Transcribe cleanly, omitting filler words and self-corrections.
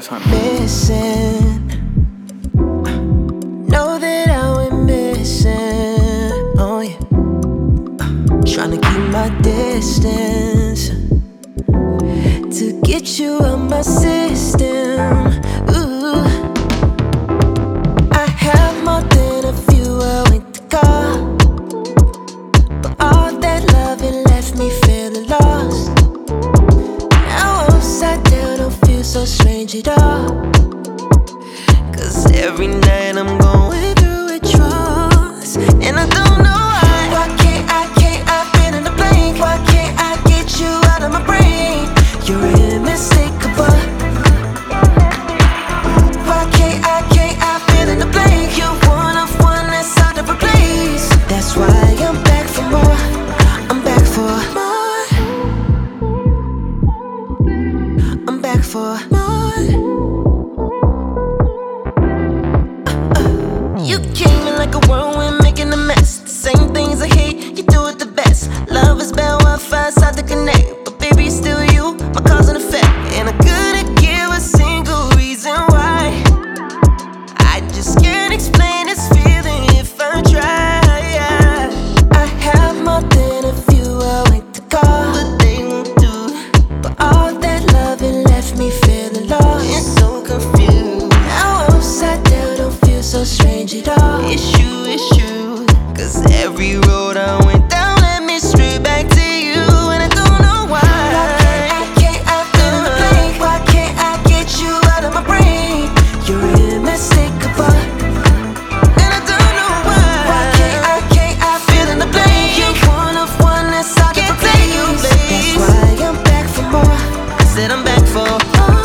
Yes, honey. Missing, know that I went missing. Oh yeah, trying to keep my distance to get you out my system. Ooh, I have more than a few away to go, but all that loving left me feeling lost. Now upside down, don't feel so strange at all. Cause every night I'm going through withdrawals, and I don't know why. Why can't I fill in the blank? Why can't I get you out of my brain? You're unmistakable. Why can't I fill in the blank? You're one of one that's hard to replace. That's why I'm back for more. I'm back for more. I'm back for more. You came in like a whirlwind, making a mess. The same things I hate, you do it the best. Love is bad Wi-Fi, it's hard to connect, but baby, it's still you, my cause and effect. And I couldn't give a single reason why. I just can't explain this feeling if I try. I have more than a few away to go, but they won't do. But all that loving left me feeling lost and so confused. Now upside down, don't feel so strange at all. It's you, cause every road I went down led me straight back to you, and I don't know why. Why can't I fill in the blank? Why can't I get you out of my brain? You're unmistakable, and I don't know why. Why can't I fill in the blank? You're one of one that's hard to replace. That's why I'm back for more. I said I'm back for more.